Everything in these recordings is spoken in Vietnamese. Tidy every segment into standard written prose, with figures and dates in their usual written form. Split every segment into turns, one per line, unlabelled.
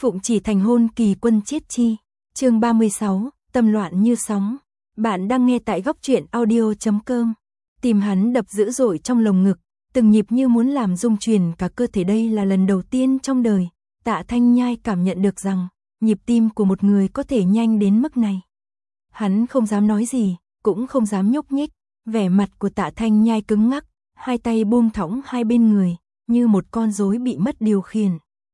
Phụng chỉ thành hôn kỳ quân chiết chi. Chương 36, tâm loạn như sóng. Bạn đang nghe tại góc truyện audio.com. Tim hắn đập dữ dội trong lồng ngực, từng nhịp như muốn làm rung chuyển cả cơ thể. Đây là lần đầu tiên trong đời Tạ Thanh Nhai cảm nhận được rằng nhịp tim của một người có thể nhanh đến mức này. Hắn không dám nói gì, cũng không dám nhúc nhích. Vẻ mặt của Tạ Thanh Nhai cứng ngắc, hai tay buông thõng hai bên người, như một con rối bị mất điều khiển.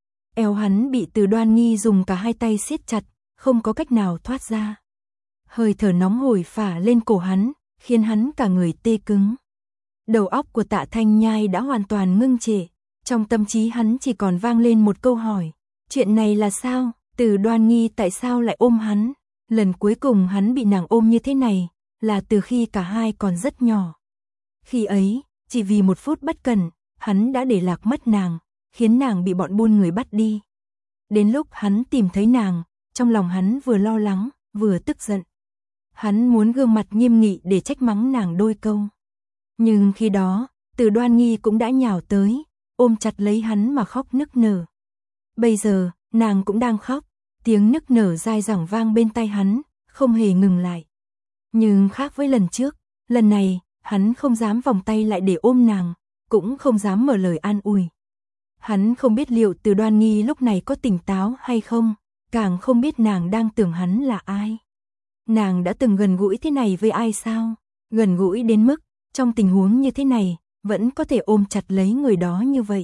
Eo hắn bị Từ Đoan Nghi dùng cả hai tay siết chặt, không có cách nào thoát ra. Hơi thở nóng hổi phả lên cổ hắn, khiến hắn cả người tê cứng. Đầu óc của Tạ Thanh Nhai đã hoàn toàn ngưng trệ, trong tâm trí hắn chỉ còn vang lên một câu hỏi, chuyện này là sao? Từ Đoan Nghi tại sao lại ôm hắn? Lần cuối cùng hắn bị nàng ôm như thế này là từ khi cả hai còn rất nhỏ. Khi ấy, chỉ vì một phút bất cẩn, hắn đã để lạc mất nàng, khiến nàng bị bọn buôn người bắt đi. Đến lúc hắn tìm thấy nàng, trong lòng hắn vừa lo lắng, vừa tức giận. Hắn muốn gương mặt nghiêm nghị để trách mắng nàng đôi câu. Nhưng khi đó, Từ Đoan Nghi cũng đã nhào tới, ôm chặt lấy hắn mà khóc nức nở. Bây giờ, nàng cũng đang khóc, tiếng nức nở dai dẳng vang bên tai hắn, không hề ngừng lại. Nhưng khác với lần trước, lần này, hắn không dám vòng tay lại để ôm nàng, cũng không dám mở lời an ủi. Hắn không biết liệu Từ Đoan Nghi lúc này có tỉnh táo hay không, càng không biết nàng đang tưởng hắn là ai. Nàng đã từng gần gũi thế này với ai sao? Gần gũi đến mức, trong tình huống như thế này, vẫn có thể ôm chặt lấy người đó như vậy.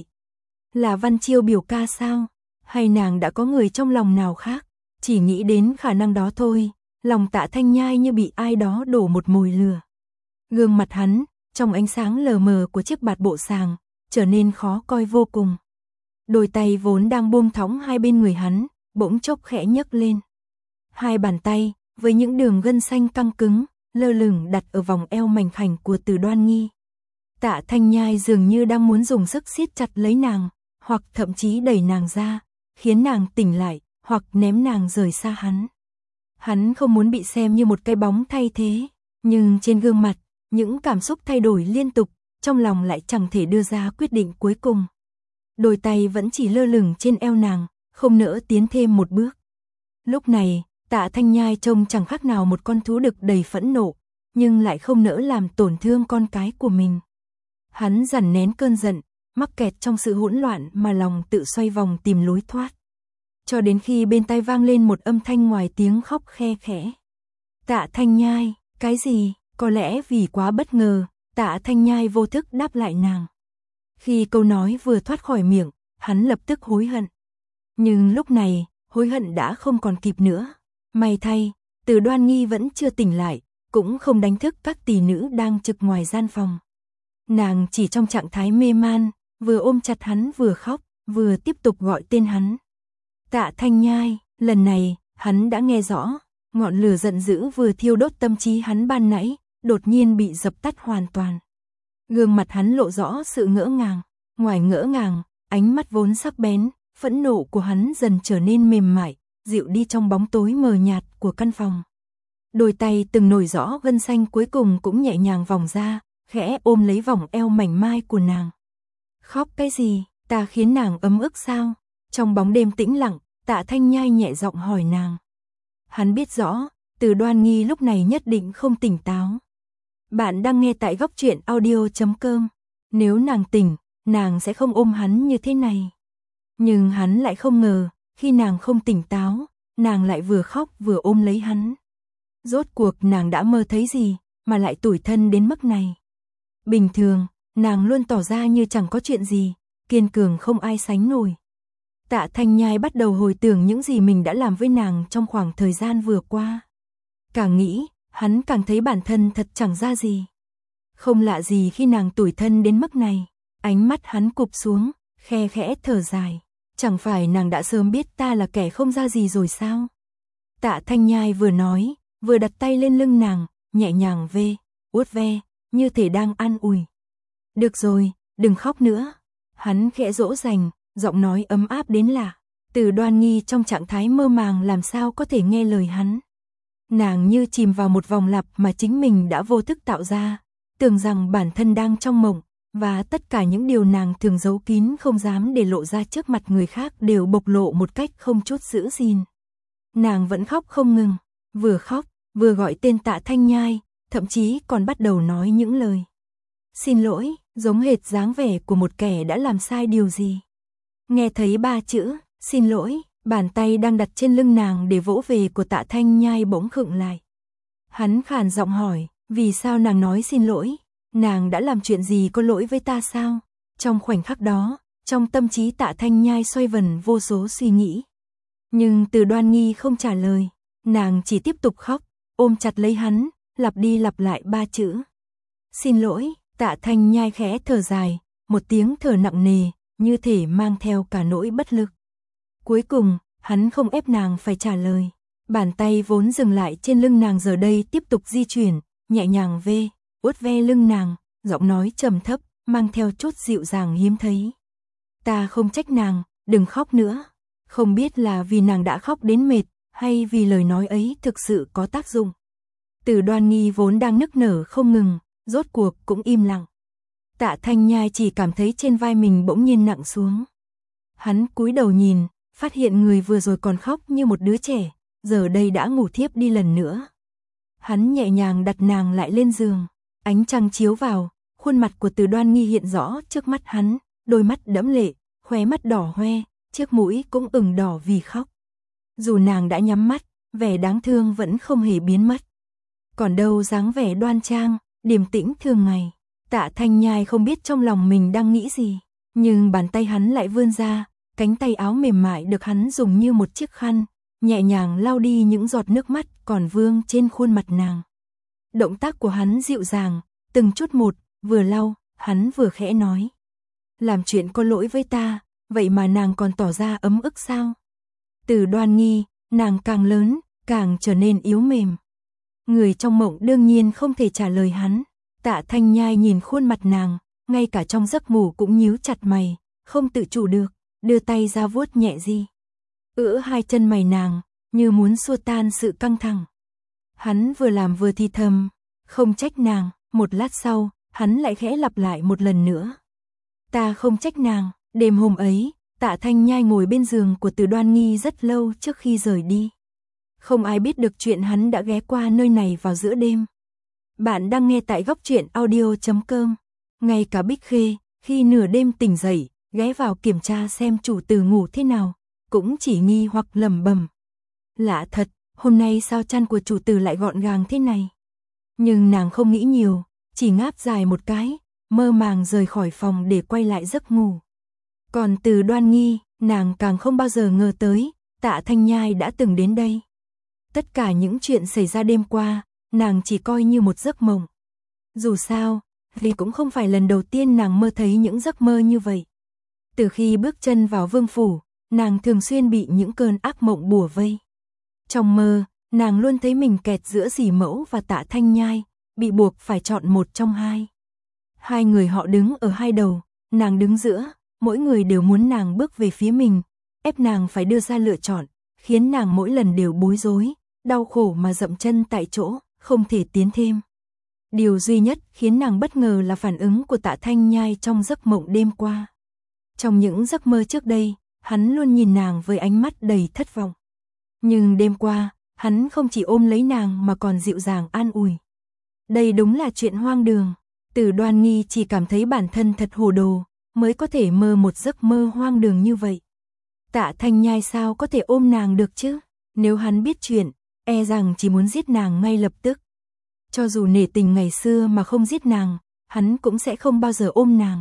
Là Văn Chiêu biểu ca sao? Hay nàng đã có người trong lòng nào khác? Chỉ nghĩ đến khả năng đó thôi, lòng Tạ Thanh Nhai như bị ai đó đổ một mồi lửa. Gương mặt hắn, trong ánh sáng lờ mờ của chiếc bạt bộ sàng, trở nên khó coi vô cùng. Đôi tay vốn đang buông thõng hai bên người hắn, bỗng chốc khẽ nhấc lên. Hai bàn tay, với những đường gân xanh căng cứng, lơ lửng đặt ở vòng eo mảnh khảnh của Từ Đoan Nghi. Tạ Thanh Nhai dường như đang muốn dùng sức siết chặt lấy nàng, hoặc thậm chí đẩy nàng ra, khiến nàng tỉnh lại, hoặc ném nàng rời xa hắn. Hắn không muốn bị xem như một cái bóng thay thế, nhưng trên gương mặt, những cảm xúc thay đổi liên tục, trong lòng lại chẳng thể đưa ra quyết định cuối cùng. Đôi tay vẫn chỉ lơ lửng trên eo nàng, không nỡ tiến thêm một bước. Lúc này, Tạ Thanh Nhai trông chẳng khác nào một con thú đực đầy phẫn nộ, nhưng lại không nỡ làm tổn thương con cái của mình. Hắn dằn nén cơn giận, mắc kẹt trong sự hỗn loạn mà lòng tự xoay vòng tìm lối thoát. Cho đến khi bên tai vang lên một âm thanh ngoài tiếng khóc khe khẽ. Tạ Thanh Nhai, cái gì? Có lẽ vì quá bất ngờ, Tạ Thanh Nhai vô thức đáp lại nàng. Khi câu nói vừa thoát khỏi miệng, hắn lập tức hối hận. Nhưng lúc này, hối hận đã không còn kịp nữa. May thay, Từ Đoan Nghi vẫn chưa tỉnh lại, cũng không đánh thức các tỷ nữ đang trực ngoài gian phòng. Nàng chỉ trong trạng thái mê man, vừa ôm chặt hắn vừa khóc, vừa tiếp tục gọi tên hắn. Tạ Thanh Nhai, lần này, hắn đã nghe rõ, ngọn lửa giận dữ vừa thiêu đốt tâm trí hắn ban nãy, đột nhiên bị dập tắt hoàn toàn. Gương mặt hắn lộ rõ sự ngỡ ngàng, ngoài ngỡ ngàng, ánh mắt vốn sắc bén, phẫn nộ của hắn dần trở nên mềm mại, dịu đi trong bóng tối mờ nhạt của căn phòng. Đôi tay từng nổi rõ gân xanh cuối cùng cũng nhẹ nhàng vòng ra, khẽ ôm lấy vòng eo mảnh mai của nàng. Khóc cái gì, ta khiến nàng ấm ức sao? Trong bóng đêm tĩnh lặng, Tạ Thanh Nhai nhẹ giọng hỏi nàng. Hắn biết rõ, Từ Đoan Nghi lúc này nhất định không tỉnh táo. Bạn đang nghe tại góc truyện audio.com. Nếu nàng tỉnh, nàng sẽ không ôm hắn như thế này. Nhưng hắn lại không ngờ, khi nàng không tỉnh táo, nàng lại vừa khóc vừa ôm lấy hắn. Rốt cuộc nàng đã mơ thấy gì, mà lại tủi thân đến mức này. Bình thường, nàng luôn tỏ ra như chẳng có chuyện gì, kiên cường không ai sánh nổi. Tạ Thanh Nhai bắt đầu hồi tưởng những gì mình đã làm với nàng trong khoảng thời gian vừa qua. Càng nghĩ, hắn càng thấy bản thân thật chẳng ra gì. Không lạ gì khi nàng tủi thân đến mức này. Ánh mắt hắn cụp xuống, khe khẽ thở dài. Chẳng phải nàng đã sớm biết ta là kẻ không ra gì rồi sao? Tạ Thanh Nhai vừa nói, vừa đặt tay lên lưng nàng, nhẹ nhàng vuốt ve, như thể đang an ủi. Được rồi, đừng khóc nữa. Hắn khẽ dỗ dành, giọng nói ấm áp đến lạ. Từ Đoan Nghi trong trạng thái mơ màng làm sao có thể nghe lời hắn. Nàng như chìm vào một vòng lặp mà chính mình đã vô thức tạo ra, tưởng rằng bản thân đang trong mộng, và tất cả những điều nàng thường giấu kín không dám để lộ ra trước mặt người khác đều bộc lộ một cách không chút giữ gìn. Nàng vẫn khóc không ngừng, vừa khóc, vừa gọi tên Tạ Thanh Nhai, thậm chí còn bắt đầu nói những lời xin lỗi, giống hệt dáng vẻ của một kẻ đã làm sai điều gì. Nghe thấy 3 chữ, xin lỗi, bàn tay đang đặt trên lưng nàng để vỗ về của Tạ Thanh Nhai bỗng khựng lại. Hắn khàn giọng hỏi, vì sao nàng nói xin lỗi? Nàng đã làm chuyện gì có lỗi với ta sao? Trong khoảnh khắc đó, trong tâm trí Tạ Thanh Nhai xoay vần vô số suy nghĩ. Nhưng Từ Đoan Nghi không trả lời, nàng chỉ tiếp tục khóc, ôm chặt lấy hắn, lặp đi lặp lại 3 chữ. Xin lỗi, Tạ Thanh Nhai khẽ thở dài, một tiếng thở nặng nề, như thể mang theo cả nỗi bất lực. Cuối cùng, hắn không ép nàng phải trả lời. Bàn tay vốn dừng lại trên lưng nàng giờ đây tiếp tục di chuyển, nhẹ nhàng vuốt ve lưng nàng, giọng nói trầm thấp, mang theo chút dịu dàng hiếm thấy. Ta không trách nàng, đừng khóc nữa. Không biết là vì nàng đã khóc đến mệt, hay vì lời nói ấy thực sự có tác dụng. Từ Đoan Nghi vốn đang nức nở không ngừng, rốt cuộc cũng im lặng. Tạ Thanh Nhai chỉ cảm thấy trên vai mình bỗng nhiên nặng xuống. Hắn cúi đầu nhìn, phát hiện người vừa rồi còn khóc như một đứa trẻ, giờ đây đã ngủ thiếp đi lần nữa. Hắn nhẹ nhàng đặt nàng lại lên giường, ánh trăng chiếu vào, khuôn mặt của Từ Đoan Nghi hiện rõ trước mắt hắn, đôi mắt đẫm lệ, khóe mắt đỏ hoe, chiếc mũi cũng ửng đỏ vì khóc. Dù nàng đã nhắm mắt, vẻ đáng thương vẫn không hề biến mất. Còn đâu dáng vẻ đoan trang, điềm tĩnh thường ngày. Tạ Thanh Nhai không biết trong lòng mình đang nghĩ gì, nhưng bàn tay hắn lại vươn ra, cánh tay áo mềm mại được hắn dùng như một chiếc khăn, nhẹ nhàng lau đi những giọt nước mắt còn vương trên khuôn mặt nàng. Động tác của hắn dịu dàng, từng chút một, vừa lau, hắn vừa khẽ nói. Làm chuyện có lỗi với ta, vậy mà nàng còn tỏ ra ấm ức sao? Từ Đoan Nghi, nàng càng lớn, càng trở nên yếu mềm. Người trong mộng đương nhiên không thể trả lời hắn. Tạ Thanh Nhai nhìn khuôn mặt nàng, ngay cả trong giấc ngủ cũng nhíu chặt mày, không tự chủ được, đưa tay ra vuốt nhẹ hai chân mày nàng, như muốn xua tan sự căng thẳng. Hắn vừa làm vừa thì thầm, không trách nàng. Một lát sau, hắn lại khẽ lặp lại một lần nữa. Ta không trách nàng. Đêm hôm ấy, Tạ Thanh Nhai ngồi bên giường của Từ Đoan Nghi rất lâu trước khi rời đi. Không ai biết được chuyện hắn đã ghé qua nơi này vào giữa đêm. Bạn đang nghe tại góc truyện audio.com. Ngay cả Bích Khê, khi nửa đêm tỉnh dậy, ghé vào kiểm tra xem chủ tử ngủ thế nào, cũng chỉ nghi hoặc lẩm bẩm. Lạ thật, hôm nay sao chăn của chủ tử lại gọn gàng thế này? Nhưng nàng không nghĩ nhiều, chỉ ngáp dài một cái, mơ màng rời khỏi phòng để quay lại giấc ngủ. Còn Từ Đoan Nghi, nàng càng không bao giờ ngờ tới, Tạ Thanh Nhai đã từng đến đây. Tất cả những chuyện xảy ra đêm qua, nàng chỉ coi như một giấc mộng. Dù sao, vì cũng không phải lần đầu tiên nàng mơ thấy những giấc mơ như vậy. Từ khi bước chân vào vương phủ, nàng thường xuyên bị những cơn ác mộng bủa vây. Trong mơ, nàng luôn thấy mình kẹt giữa Dì Mẫu và Tạ Thanh Nhai, bị buộc phải chọn một trong hai. Hai người họ đứng ở hai đầu, nàng đứng giữa, mỗi người đều muốn nàng bước về phía mình, ép nàng phải đưa ra lựa chọn, khiến nàng mỗi lần đều bối rối, đau khổ mà dậm chân tại chỗ, không thể tiến thêm. Điều duy nhất khiến nàng bất ngờ là phản ứng của Tạ Thanh Nhai trong giấc mộng đêm qua. Trong những giấc mơ trước đây, hắn luôn nhìn nàng với ánh mắt đầy thất vọng. Nhưng đêm qua, hắn không chỉ ôm lấy nàng mà còn dịu dàng an ủi. Đây đúng là chuyện hoang đường. Từ Đoan Nghi chỉ cảm thấy bản thân thật hồ đồ, mới có thể mơ một giấc mơ hoang đường như vậy. Tạ Thanh Nhai sao có thể ôm nàng được chứ? Nếu hắn biết chuyện, e rằng chỉ muốn giết nàng ngay lập tức. Cho dù nể tình ngày xưa mà không giết nàng, hắn cũng sẽ không bao giờ ôm nàng.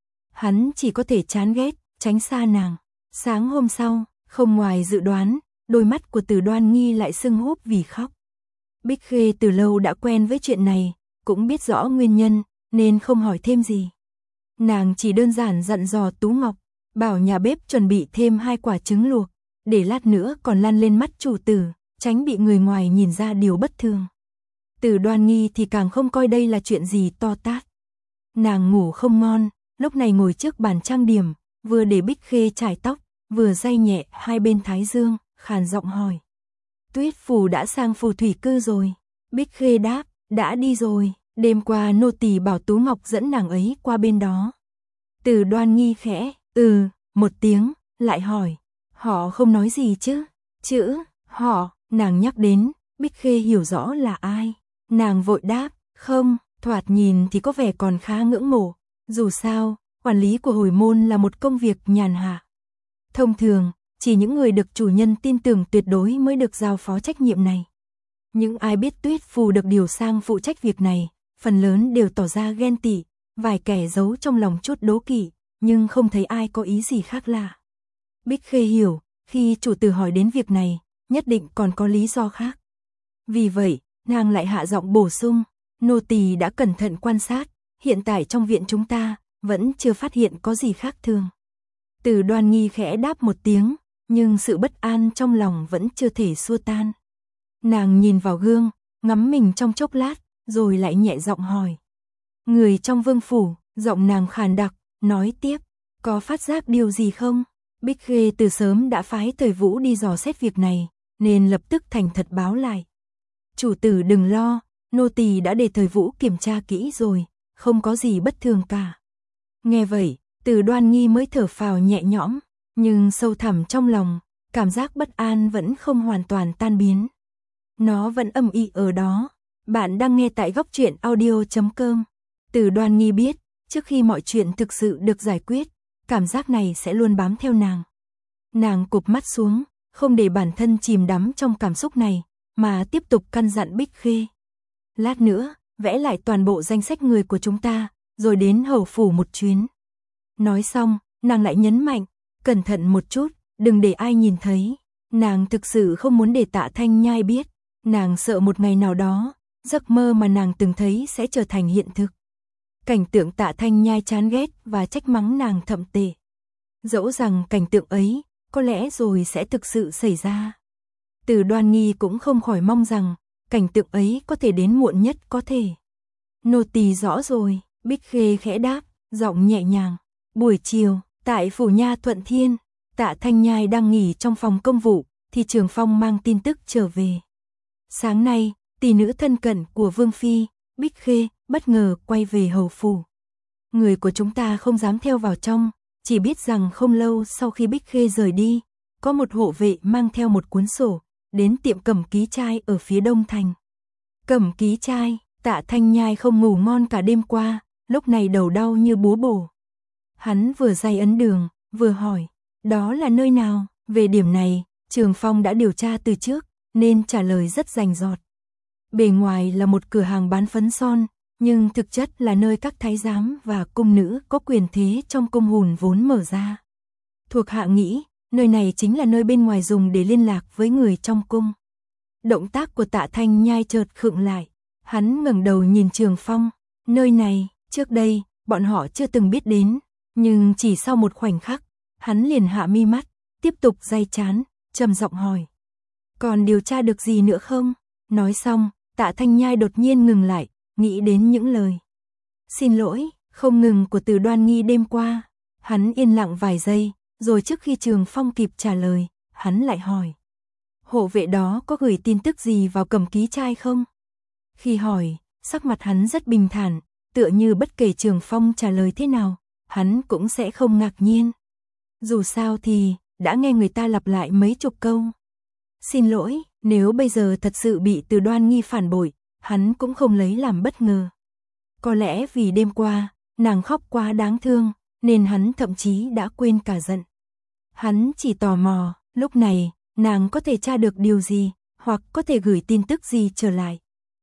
Hắn chỉ có thể chán ghét, tránh xa nàng. Sáng hôm sau, không ngoài dự đoán, đôi mắt của Từ Đoan Nghi lại sưng húp vì khóc. Bích Khê từ lâu đã quen với chuyện này, cũng biết rõ nguyên nhân, nên không hỏi thêm gì. Nàng chỉ đơn giản dặn dò Tú Ngọc, bảo nhà bếp chuẩn bị thêm 2 quả trứng luộc, để lát nữa còn lăn lên mắt chủ tử, tránh bị người ngoài nhìn ra điều bất thường. Từ Đoan Nghi thì càng không coi đây là chuyện gì to tát. Nàng ngủ không ngon, lúc này ngồi trước bàn trang điểm, vừa để Bích Khê chải tóc, vừa day nhẹ hai bên thái dương, khàn giọng hỏi. Tuyết Phù đã sang phù thủy cư rồi. Bích Khê đáp, đã đi rồi. Đêm qua nô tỳ bảo Tú Ngọc dẫn nàng ấy qua bên đó. Từ Đoan Nghi khẽ, một tiếng, lại hỏi, họ không nói gì chứ? Chữ, họ, nàng nhắc đến, Bích Khê hiểu rõ là ai. Nàng vội đáp, không, thoạt nhìn thì có vẻ còn khá ngưỡng mộ. Dù sao, quản lý của hồi môn là một công việc nhàn hạ. Thông thường, chỉ những người được chủ nhân tin tưởng tuyệt đối mới được giao phó trách nhiệm này. Những ai biết Tuyết Phù được điều sang phụ trách việc này, phần lớn đều tỏ ra ghen tị, vài kẻ giấu trong lòng chút đố kỵ, nhưng không thấy ai có ý gì khác lạ. Bích Khê hiểu, khi chủ tử hỏi đến việc này, nhất định còn có lý do khác. Vì vậy, nàng lại hạ giọng bổ sung, nô tỳ đã cẩn thận quan sát, hiện tại trong viện chúng ta, vẫn chưa phát hiện có gì khác thường. Từ Đoan Nghi khẽ đáp một tiếng, nhưng sự bất an trong lòng vẫn chưa thể xua tan. Nàng nhìn vào gương, ngắm mình trong chốc lát, rồi lại nhẹ giọng hỏi. Người trong vương phủ, giọng nàng khàn đặc, nói tiếp, có phát giác điều gì không? Bích Khê từ sớm đã phái Thời Vũ đi dò xét việc này, nên lập tức thành thật báo lại. Chủ tử đừng lo, nô tỳ đã để Thời Vũ kiểm tra kỹ rồi, không có gì bất thường cả. Nghe vậy, Từ Đoan Nghi mới thở phào nhẹ nhõm, nhưng sâu thẳm trong lòng, cảm giác bất an vẫn không hoàn toàn tan biến. Nó vẫn âm ỉ ở đó. Bạn đang nghe tại Góc Truyện Audio.com. Từ Đoan Nghi biết, trước khi mọi chuyện thực sự được giải quyết, cảm giác này sẽ luôn bám theo nàng. Nàng cụp mắt xuống, không để bản thân chìm đắm trong cảm xúc này, mà tiếp tục căn dặn Bích Khê. Lát nữa, vẽ lại toàn bộ danh sách người của chúng ta, rồi đến hầu phủ một chuyến. Nói xong, nàng lại nhấn mạnh, cẩn thận một chút, đừng để ai nhìn thấy. Nàng thực sự không muốn để Tạ Thanh Nhai biết, nàng sợ một ngày nào đó, giấc mơ mà nàng từng thấy sẽ trở thành hiện thực. Cảnh tượng Tạ Thanh Nhai chán ghét và trách mắng nàng thậm tệ. Dẫu rằng cảnh tượng ấy, có lẽ rồi sẽ thực sự xảy ra. Từ Đoan Nghi cũng không khỏi mong rằng, cảnh tượng ấy có thể đến muộn nhất có thể. Nô tỳ rõ rồi, Bích Khê khẽ đáp, giọng nhẹ nhàng. Buổi chiều, tại phủ nha Thuận Thiên, Tạ Thanh Nhai đang nghỉ trong phòng công vụ, thì Trường Phong mang tin tức trở về. Sáng nay, tỷ nữ thân cận của Vương Phi, Bích Khê, bất ngờ quay về hầu phủ. Người của chúng ta không dám theo vào trong, chỉ biết rằng không lâu sau khi Bích Khê rời đi, có một hộ vệ mang theo một cuốn sổ, đến tiệm Cẩm Ký Trai ở phía đông thành. Cẩm Ký Trai, Tạ Thanh Nhai không ngủ ngon cả đêm qua, lúc này đầu đau như búa bổ. Hắn vừa day ấn đường, vừa hỏi, đó là nơi nào? Về điểm này, Trường Phong đã điều tra từ trước, nên trả lời rất rành rọt. Bề ngoài là một cửa hàng bán phấn son, nhưng thực chất là nơi các thái giám và cung nữ có quyền thế trong cung hùn vốn mở ra. Thuộc hạ nghĩ, nơi này chính là nơi bên ngoài dùng để liên lạc với người trong cung. Động tác của Tạ Thanh Nhai chợt khựng lại, hắn ngẩng đầu nhìn Trường Phong, nơi này, trước đây, bọn họ chưa từng biết đến, nhưng chỉ sau một khoảnh khắc, hắn liền hạ mi mắt, tiếp tục day chán, trầm giọng hỏi. Còn điều tra được gì nữa không? Nói xong, Tạ Thanh Nhai đột nhiên ngừng lại, nghĩ đến những lời xin lỗi, không ngừng của Từ Đoan Nghi đêm qua. Hắn yên lặng vài giây, rồi trước khi Trường Phong kịp trả lời, hắn lại hỏi. Hộ vệ đó có gửi tin tức gì vào Cẩm Ký Trai không? Khi hỏi, sắc mặt hắn rất bình thản, tựa như bất kể Trường Phong trả lời thế nào, hắn cũng sẽ không ngạc nhiên. Dù sao thì, đã nghe người ta lặp lại mấy chục câu. Xin lỗi, nếu bây giờ thật sự bị Từ Đoan Nghi phản bội, hắn cũng không lấy làm bất ngờ. Có lẽ vì đêm qua, nàng khóc quá đáng thương, nên hắn thậm chí đã quên cả giận. Hắn chỉ tò mò, lúc này, nàng có thể tra được điều gì, hoặc có thể gửi tin tức gì trở lại.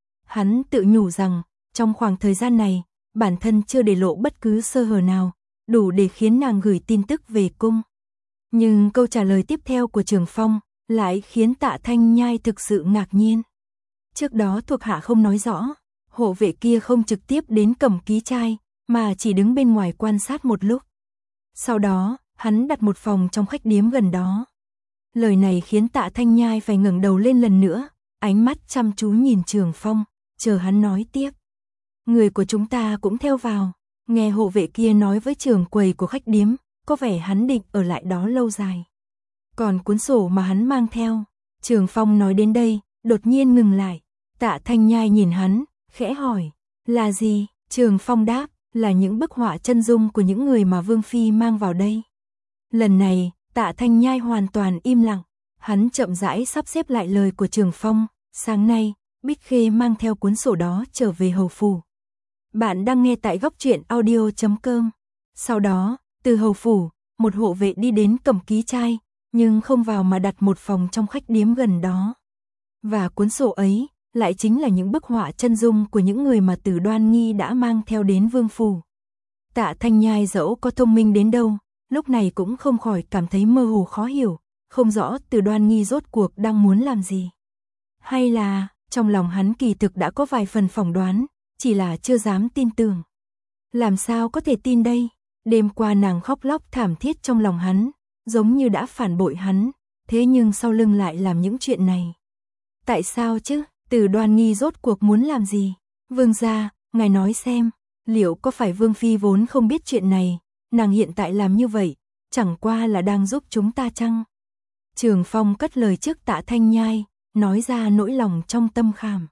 Hắn tự nhủ rằng, trong khoảng thời gian này, bản thân chưa để lộ bất cứ sơ hở nào, đủ để khiến nàng gửi tin tức về cung. Nhưng câu trả lời tiếp theo của Trường Phong lại khiến Tạ Thanh Nhai thực sự ngạc nhiên. Trước đó thuộc hạ không nói rõ, hộ vệ kia không trực tiếp đến Cẩm Ký Trai, mà chỉ đứng bên ngoài quan sát một lúc. Sau đó, hắn đặt một phòng trong khách điếm gần đó. Lời này khiến Tạ Thanh Nhai phải ngẩng đầu lên lần nữa, ánh mắt chăm chú nhìn Trường Phong, chờ hắn nói tiếp. Người của chúng ta cũng theo vào, nghe hộ vệ kia nói với trưởng quầy của khách điếm, có vẻ hắn định ở lại đó lâu dài. Còn cuốn sổ mà hắn mang theo, Trường Phong nói đến đây, đột nhiên ngừng lại. Tạ Thanh Nhai nhìn hắn, khẽ hỏi, Là gì? Trường Phong đáp, là những bức họa chân dung của những người mà Vương Phi mang vào đây. Lần này, Tạ Thanh Nhai hoàn toàn im lặng, hắn chậm rãi sắp xếp lại lời của Trường Phong, sáng nay, Bích Khê mang theo cuốn sổ đó trở về hầu phủ. Bạn đang nghe tại góc truyện audio.com. Sau đó, từ hầu phủ, một hộ vệ đi đến Cẩm Ký Trai, nhưng không vào mà đặt một phòng trong khách điếm gần đó. Và cuốn sổ ấy, lại chính là những bức họa chân dung của những người mà Từ Đoan Nghi đã mang theo đến vương phủ. Tạ Thanh Nhai dẫu có thông minh đến đâu, lúc này cũng không khỏi cảm thấy mơ hồ khó hiểu, không rõ Từ Đoan Nghi rốt cuộc đang muốn làm gì. Hay là, trong lòng hắn kỳ thực đã có vài phần phỏng đoán, chỉ là chưa dám tin tưởng. Làm sao có thể tin đây? Đêm qua nàng khóc lóc thảm thiết trong lòng hắn, giống như đã phản bội hắn, thế nhưng sau lưng lại làm những chuyện này. Tại sao chứ? Từ Đoan Nghi rốt cuộc muốn làm gì? Vương gia, ngài nói xem, liệu có phải Vương Phi vốn không biết chuyện này, nàng hiện tại làm như vậy, chẳng qua là đang giúp chúng ta chăng? Trường Phong cất lời trước Tạ Thanh Nhai, nói ra nỗi lòng trong tâm khảm.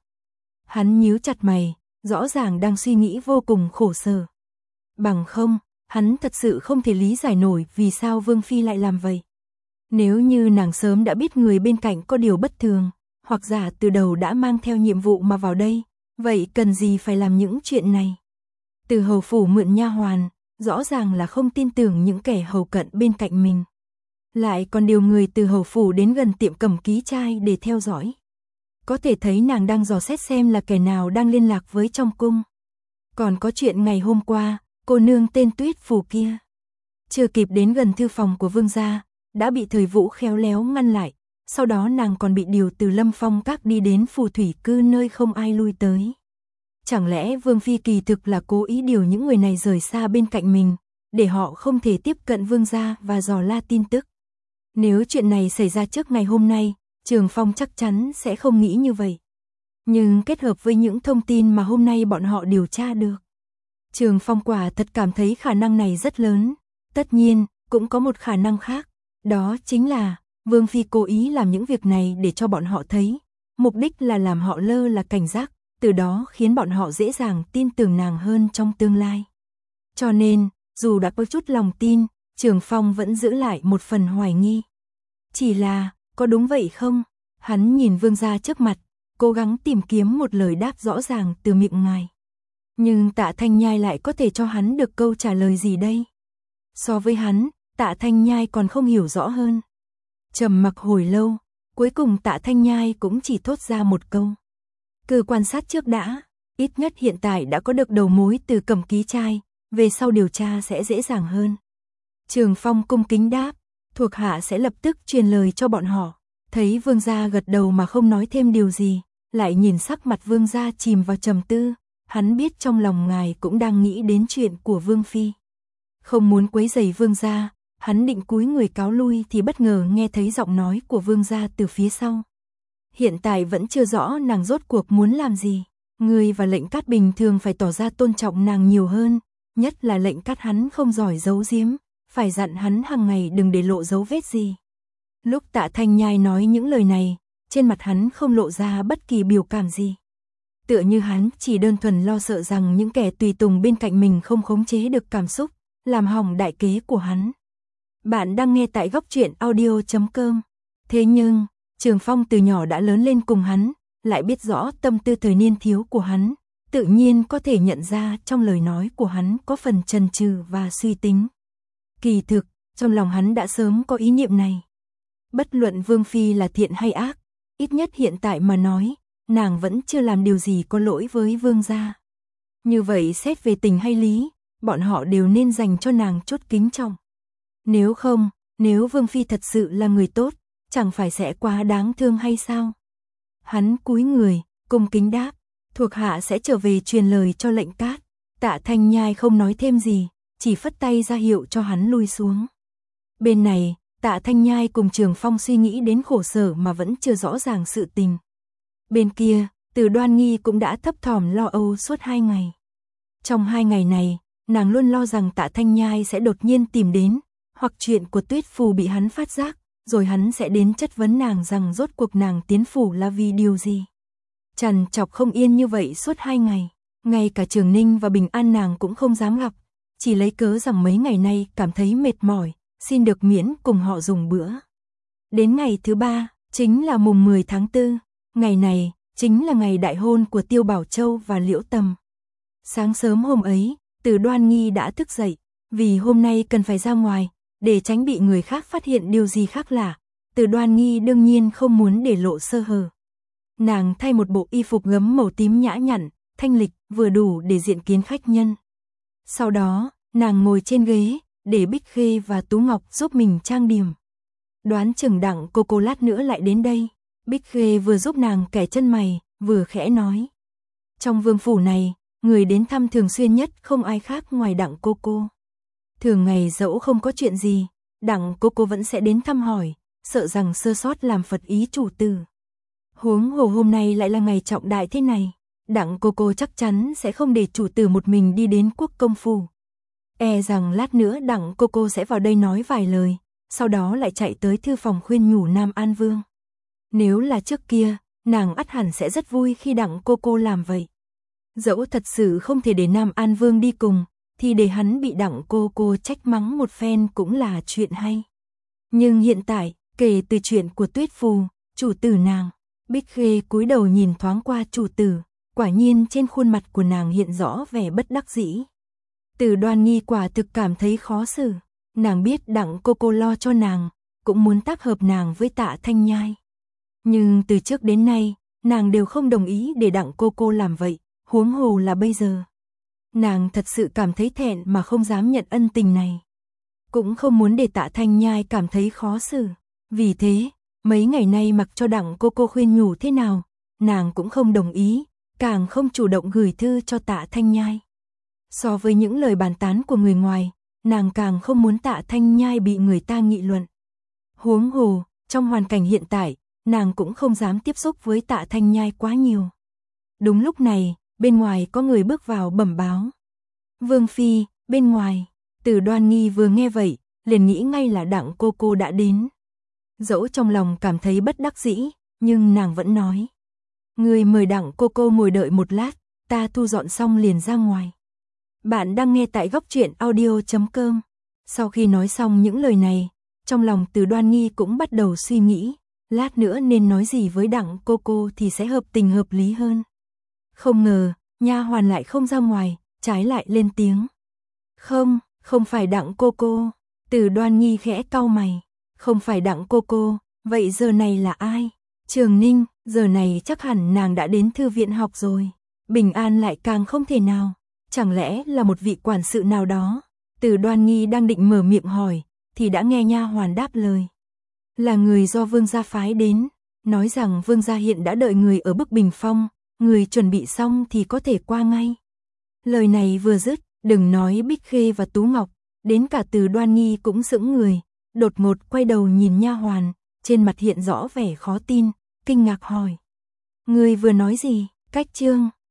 Hắn nhíu chặt mày, rõ ràng đang suy nghĩ vô cùng khổ sở. Bằng không, hắn thật sự không thể lý giải nổi vì sao Vương Phi lại làm vậy. Nếu như nàng sớm đã biết người bên cạnh có điều bất thường, hoặc giả từ đầu đã mang theo nhiệm vụ mà vào đây, vậy cần gì phải làm những chuyện này? Từ hầu phủ mượn nha hoàn, rõ ràng là không tin tưởng những kẻ hầu cận bên cạnh mình. Lại còn điều người từ hầu phủ đến gần tiệm Cẩm Ký Trai để theo dõi. Có thể thấy nàng đang dò xét xem là kẻ nào đang liên lạc với trong cung. Còn có chuyện ngày hôm qua, cô nương tên Tuyết Phù kia. Chưa kịp đến gần thư phòng của vương gia, đã bị Thời Vũ khéo léo ngăn lại. Sau đó nàng còn bị điều từ Lâm Phong Các đi đến phù thủy cư nơi không ai lui tới. Chẳng lẽ Vương Phi kỳ thực là cố ý điều những người này rời xa bên cạnh mình, để họ không thể tiếp cận vương gia và dò la tin tức. Nếu chuyện này xảy ra trước ngày hôm nay, Trường Phong chắc chắn sẽ không nghĩ như vậy. Nhưng kết hợp với những thông tin mà hôm nay bọn họ điều tra được, Trường Phong quả thật cảm thấy khả năng này rất lớn. Tất nhiên, cũng có một khả năng khác, đó chính là Vương Phi cố ý làm những việc này để cho bọn họ thấy, mục đích là làm họ lơ là cảnh giác, từ đó khiến bọn họ dễ dàng tin tưởng nàng hơn trong tương lai. Cho nên, dù đã có chút lòng tin, Trường Phong vẫn giữ lại một phần hoài nghi. Chỉ là, có đúng vậy không? Hắn nhìn vương gia trước mặt, cố gắng tìm kiếm một lời đáp rõ ràng từ miệng ngài. Nhưng Tạ Thanh Nhai lại có thể cho hắn được câu trả lời gì đây? So với hắn, Tạ Thanh Nhai còn không hiểu rõ hơn. Trầm mặc hồi lâu, cuối cùng Tạ Thanh Nhai cũng chỉ thốt ra một câu. Cứ quan sát trước đã, ít nhất hiện tại đã có được đầu mối từ Cẩm Ký Trai, về sau điều tra sẽ dễ dàng hơn. Trường Phong cung kính đáp, thuộc hạ sẽ lập tức truyền lời cho bọn họ. Thấy vương gia gật đầu mà không nói thêm điều gì, lại nhìn sắc mặt vương gia chìm vào trầm tư, hắn biết trong lòng ngài cũng đang nghĩ đến chuyện của Vương Phi. Không muốn quấy rầy vương gia, hắn định cúi người cáo lui thì bất ngờ nghe thấy giọng nói của vương gia từ phía sau. Hiện tại vẫn chưa rõ nàng rốt cuộc muốn làm gì. Người và Lệnh Cát bình thường phải tỏ ra tôn trọng nàng nhiều hơn, nhất là Lệnh Cát hắn không giỏi giấu giếm, phải dặn hắn hàng ngày đừng để lộ dấu vết gì. Lúc Tạ Thanh Nhai nói những lời này, trên mặt hắn không lộ ra bất kỳ biểu cảm gì. Tựa như hắn chỉ đơn thuần lo sợ rằng những kẻ tùy tùng bên cạnh mình không khống chế được cảm xúc, làm hỏng đại kế của hắn. Bạn đang nghe tại góc truyện audio.com. Thế nhưng, Trường Phong từ nhỏ đã lớn lên cùng hắn, lại biết rõ tâm tư thời niên thiếu của hắn, tự nhiên có thể nhận ra trong lời nói của hắn có phần chần chừ và suy tính. Kỳ thực, trong lòng hắn đã sớm có ý niệm này. Bất luận Vương Phi là thiện hay ác, ít nhất hiện tại mà nói, nàng vẫn chưa làm điều gì có lỗi với vương gia. Như vậy xét về tình hay lý, bọn họ đều nên dành cho nàng chút kính trọng. Nếu không, nếu Vương Phi thật sự là người tốt, chẳng phải sẽ quá đáng thương hay sao? Hắn cúi người, cung kính đáp, thuộc hạ sẽ trở về truyền lời cho Lệnh Cát. Tạ Thanh Nhai không nói thêm gì, chỉ phất tay ra hiệu cho hắn lui xuống. Bên này, Tạ Thanh Nhai cùng Trường Phong suy nghĩ đến khổ sở mà vẫn chưa rõ ràng sự tình. Bên kia, Từ Đoan Nghi cũng đã thấp thỏm lo âu suốt 2 ngày. Trong 2 ngày này, nàng luôn lo rằng Tạ Thanh Nhai sẽ đột nhiên tìm đến, hoặc chuyện của Tuyết Phù bị hắn phát giác, rồi hắn sẽ đến chất vấn nàng rằng rốt cuộc nàng tiến phủ là vì điều gì. Trằn trọc không yên như vậy suốt 2 ngày. Ngay cả Trường Ninh và Bình An nàng cũng không dám gặp, chỉ lấy cớ rằng mấy ngày nay cảm thấy mệt mỏi, xin được miễn cùng họ dùng bữa. Đến ngày thứ 3, chính là mùng 10 tháng 4, ngày này chính là ngày đại hôn của Tiêu Bảo Châu và Liễu Tầm. Sáng sớm hôm ấy, Từ Đoan Nghi đã thức dậy, vì hôm nay cần phải ra ngoài, để tránh bị người khác phát hiện điều gì khác lạ. Từ Đoan Nghi đương nhiên không muốn để lộ sơ hở. Nàng thay một bộ y phục gấm màu tím nhã nhặn, thanh lịch, vừa đủ để diện kiến khách nhân. Sau đó, nàng ngồi trên ghế, để Bích Khê và Tú Ngọc giúp mình trang điểm. Đoán chừng Đặng cô lát nữa lại đến đây. Bích Khê vừa giúp nàng kẻ chân mày, vừa khẽ nói. Trong vương phủ này, người đến thăm thường xuyên nhất không ai khác ngoài Đặng cô. Thường ngày dẫu không có chuyện gì, Đặng cô vẫn sẽ đến thăm hỏi, sợ rằng sơ sót làm phật ý chủ tử. Huống hồ hôm nay lại là ngày trọng đại thế này, Đặng cô chắc chắn sẽ không để chủ tử một mình đi đến Quốc công phủ. E rằng lát nữa Đặng cô sẽ vào đây nói vài lời, sau đó lại chạy tới thư phòng khuyên nhủ Nam An Vương. Nếu là trước kia, nàng ắt hẳn sẽ rất vui khi Đặng cô làm vậy. Dẫu thật sự không thể để Nam An Vương đi cùng, thì để hắn bị Đặng cô trách mắng một phen cũng là chuyện hay. Nhưng hiện tại, kể từ chuyện của Tuyết Phù, chủ tử nàng, Bích Khê cúi đầu nhìn thoáng qua chủ tử, quả nhiên trên khuôn mặt của nàng hiện rõ vẻ bất đắc dĩ. Từ Đoan Nghi quả thực cảm thấy khó xử, nàng biết Đặng cô lo cho nàng, cũng muốn tác hợp nàng với Tạ Thanh Nhai. Nhưng từ trước đến nay, nàng đều không đồng ý để Đặng cô làm vậy, huống hồ là bây giờ. Nàng thật sự cảm thấy thẹn mà không dám nhận ân tình này. Cũng không muốn để Tạ Thanh Nhai cảm thấy khó xử. Vì thế, mấy ngày nay mặc cho Đặng cô khuyên nhủ thế nào, nàng cũng không đồng ý, càng không chủ động gửi thư cho Tạ Thanh Nhai. So với những lời bàn tán của người ngoài, nàng càng không muốn Tạ Thanh Nhai bị người ta nghị luận. Huống hồ, trong hoàn cảnh hiện tại, nàng cũng không dám tiếp xúc với Tạ Thanh Nhai quá nhiều. Đúng lúc này, bên ngoài có người bước vào bẩm báo. Vương phi, bên ngoài. Từ Đoan Nghi vừa nghe vậy, liền nghĩ ngay là Đặng cô đã đến. Dẫu trong lòng cảm thấy bất đắc dĩ, nhưng nàng vẫn nói. Người mời Đặng cô ngồi đợi một lát, ta thu dọn xong liền ra ngoài. Bạn đang nghe tại Góc Truyện Audio.com. Sau khi nói xong những lời này, trong lòng Từ Đoan Nghi cũng bắt đầu suy nghĩ, lát nữa nên nói gì với Đặng cô thì sẽ hợp tình hợp lý hơn. Không ngờ, nha hoàn lại không ra ngoài, trái lại lên tiếng. Không phải Đặng cô. Từ Đoan Nghi khẽ cau mày. Không phải Đặng cô, vậy giờ này là ai? Trường Ninh, giờ này chắc hẳn nàng đã đến thư viện học rồi. Bình An lại càng không thể nào. Chẳng lẽ là một vị quản sự nào đó? Từ Đoan Nghi đang định mở miệng hỏi, thì đã nghe nha hoàn đáp lời. Là người do vương gia phái đến, nói rằng vương gia hiện đã đợi người ở Bức Bình Phong, người chuẩn bị xong thì có thể qua ngay. Lời này vừa dứt, đừng nói Bích Khê và Tú Ngọc, đến cả Từ Đoan Nghi cũng sững người, đột ngột quay đầu nhìn nha hoàn, trên mặt hiện rõ vẻ khó tin, kinh ngạc hỏi. Người vừa nói gì? Cách chương